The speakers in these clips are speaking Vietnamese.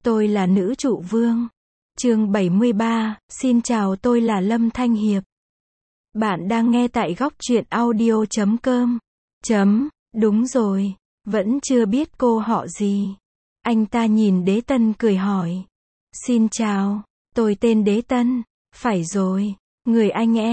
Tôi là nữ trụ vương. Chương 73, xin chào, tôi là Lâm Thanh Hiệp. Bạn đang nghe tại góc truyện audio.com. Đúng rồi, vẫn chưa biết cô họ gì. Anh ta nhìn Đế Tân cười hỏi. Xin chào, tôi tên Đế Tân. Phải rồi, người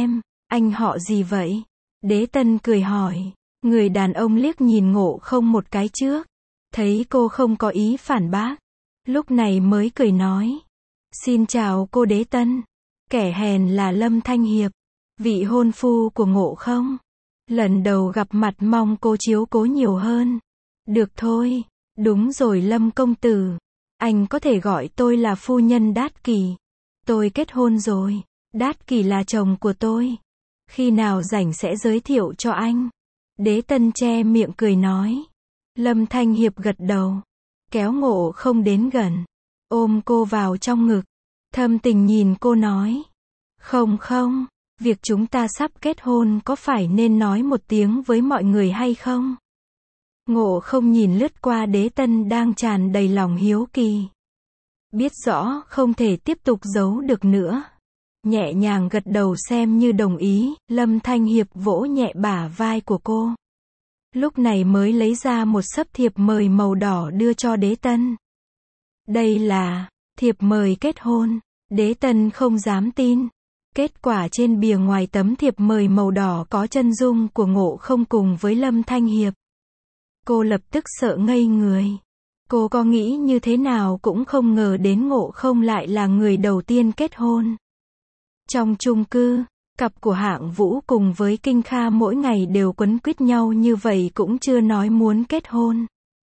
anh họ gì vậy? Đế Tân cười hỏi. Người đàn ông liếc nhìn Ngộ Không một cái trước. Thấy cô không có ý phản bác. Lúc này mới cười nói. Xin chào cô Đế Tân. Kẻ hèn là Lâm Thanh Hiệp, vị hôn phu của Ngộ Không. Lần đầu gặp mặt mong cô chiếu cố nhiều hơn. Được thôi, đúng rồi Lâm công tử. Anh có thể gọi tôi là phu nhân Đát Kỳ. Tôi kết hôn rồi. Đát Kỳ là chồng của tôi. Khi nào rảnh sẽ giới thiệu cho anh. Đế Tân che miệng cười nói. Lâm Thanh Hiệp gật đầu. Kéo Ngộ Không đến gần. Ôm cô vào trong ngực. Thâm tình nhìn cô nói. Không, việc chúng ta sắp kết hôn có phải nên nói một tiếng với mọi người hay không? Ngộ Không nhìn lướt qua Đế Tân đang tràn đầy lòng hiếu kỳ. Biết rõ không thể tiếp tục giấu được nữa. Nhẹ nhàng gật đầu xem như đồng ý. Lâm Thanh Hiệp vỗ nhẹ bả vai của cô. Lúc này mới lấy ra một xấp thiệp mời màu đỏ đưa cho Đế Tân. Đây là thiệp mời kết hôn. Đế Tân không dám tin. Kết quả trên bìa ngoài tấm thiệp mời màu đỏ có chân dung của Ngộ Không cùng với Lâm Thanh Hiệp. Cô lập tức sợ ngây người. Cô có nghĩ như thế nào cũng không ngờ đến Ngộ Không lại là người đầu tiên kết hôn. Trong chung cư, cặp của Hạng Vũ cùng với Kinh Kha mỗi ngày đều quấn quýt nhau như vậy cũng chưa nói muốn kết hôn.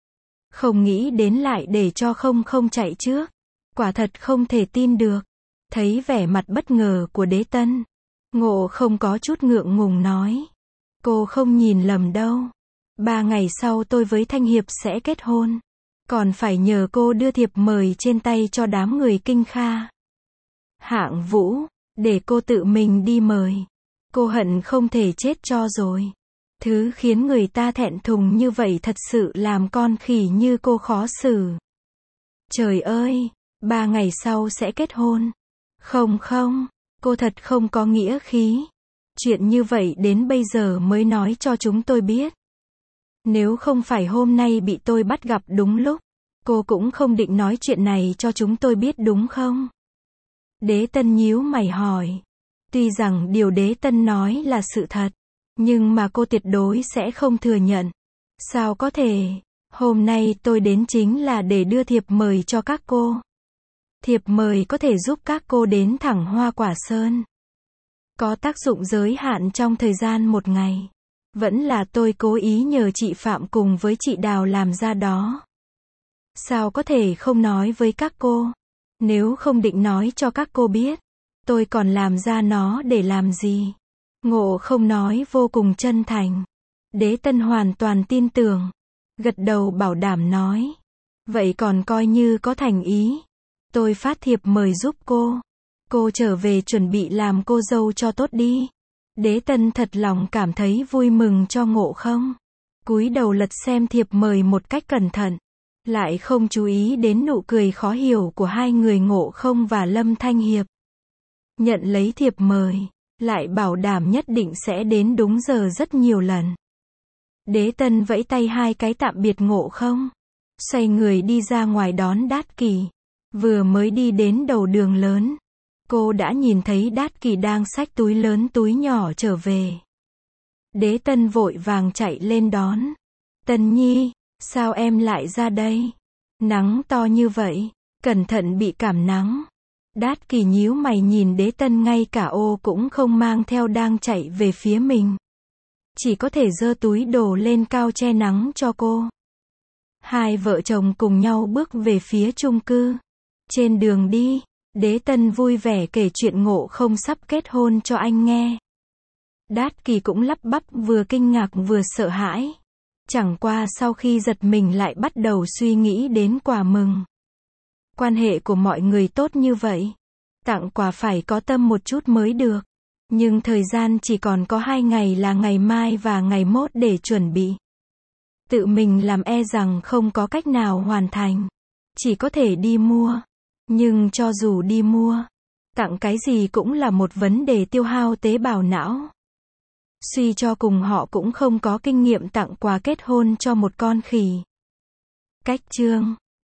Không nghĩ đến lại để cho không chạy trước. Quả thật không thể tin được. Thấy vẻ mặt bất ngờ của Đế Tân, Ngộ Không có chút ngượng ngùng nói. Cô không nhìn lầm đâu. 3 ngày sau tôi với Thanh Hiệp sẽ kết hôn. Còn phải nhờ cô đưa thiệp mời trên tay cho đám người Kinh Kha. Hạng Vũ, để cô tự mình đi mời. Cô hận không thể chết cho rồi. Thứ khiến người ta thẹn thùng như vậy thật sự làm con khỉ như cô khó xử. Trời ơi, 3 ngày sau sẽ kết hôn. Không, cô thật không có nghĩa khí. Chuyện như vậy đến bây giờ mới nói cho chúng tôi biết. Nếu không phải hôm nay bị tôi bắt gặp đúng lúc, cô cũng không định nói chuyện này cho chúng tôi biết đúng không? Đế Tân nhíu mày hỏi. Tuy rằng điều Đế Tân nói là sự thật, nhưng mà cô tuyệt đối sẽ không thừa nhận. Sao có thể? Hôm nay tôi đến chính là để đưa thiệp mời cho các cô. Thiệp mời có thể giúp các cô đến thẳng Hoa Quả Sơn. Có tác dụng giới hạn trong thời gian 1 ngày. Vẫn là tôi cố ý nhờ chị Phạm cùng với chị Đào làm ra đó. Sao có thể không nói với các cô? Nếu không định nói cho các cô biết, tôi còn làm ra nó để làm gì? Ngộ Không nói vô cùng chân thành. Đế Tân hoàn toàn tin tưởng. Gật đầu bảo đảm nói. Vậy còn coi như có thành ý. Tôi phát thiệp mời giúp cô. Cô trở về chuẩn bị làm cô dâu cho tốt đi. Đế Tân thật lòng cảm thấy vui mừng cho Ngộ Không. Cúi đầu lật xem thiệp mời một cách cẩn thận. Lại không chú ý đến nụ cười khó hiểu của hai người Ngộ Không và Lâm Thanh Hiệp. Nhận lấy thiệp mời, lại bảo đảm nhất định sẽ đến đúng giờ rất nhiều lần. Đế Tân vẫy tay 2 cái tạm biệt Ngộ Không. Xoay người đi ra ngoài đón Đát Kỳ. Vừa mới đi đến đầu đường lớn, cô đã nhìn thấy Đát Kỳ đang xách túi lớn túi nhỏ trở về. Đế Tân vội vàng chạy lên đón. Tân Nhi, sao em lại ra đây? Nắng to như vậy, cẩn thận bị cảm nắng. Đát Kỳ nhíu mày nhìn Đế Tân ngay cả ô cũng không mang theo đang chạy về phía mình. Chỉ có thể giơ túi đồ lên cao che nắng cho cô. Hai vợ chồng cùng nhau bước về phía chung cư. Trên đường đi, Đế Tân vui vẻ kể chuyện Ngộ Không sắp kết hôn cho anh nghe. Đát Kỳ cũng lắp bắp vừa kinh ngạc vừa sợ hãi. Chẳng qua sau khi giật mình lại bắt đầu suy nghĩ đến quà mừng. Quan hệ của mọi người tốt như vậy. Tặng quà phải có tâm một chút mới được. Nhưng thời gian chỉ còn có 2 ngày là ngày mai và ngày mốt để chuẩn bị. Tự mình làm e rằng không có cách nào hoàn thành. chỉ có thể đi mua. Nhưng cho dù đi mua, tặng cái gì cũng là một vấn đề tiêu hao tế bào não. Suy cho cùng họ cũng không có kinh nghiệm tặng quà kết hôn cho một con khỉ. Cách chương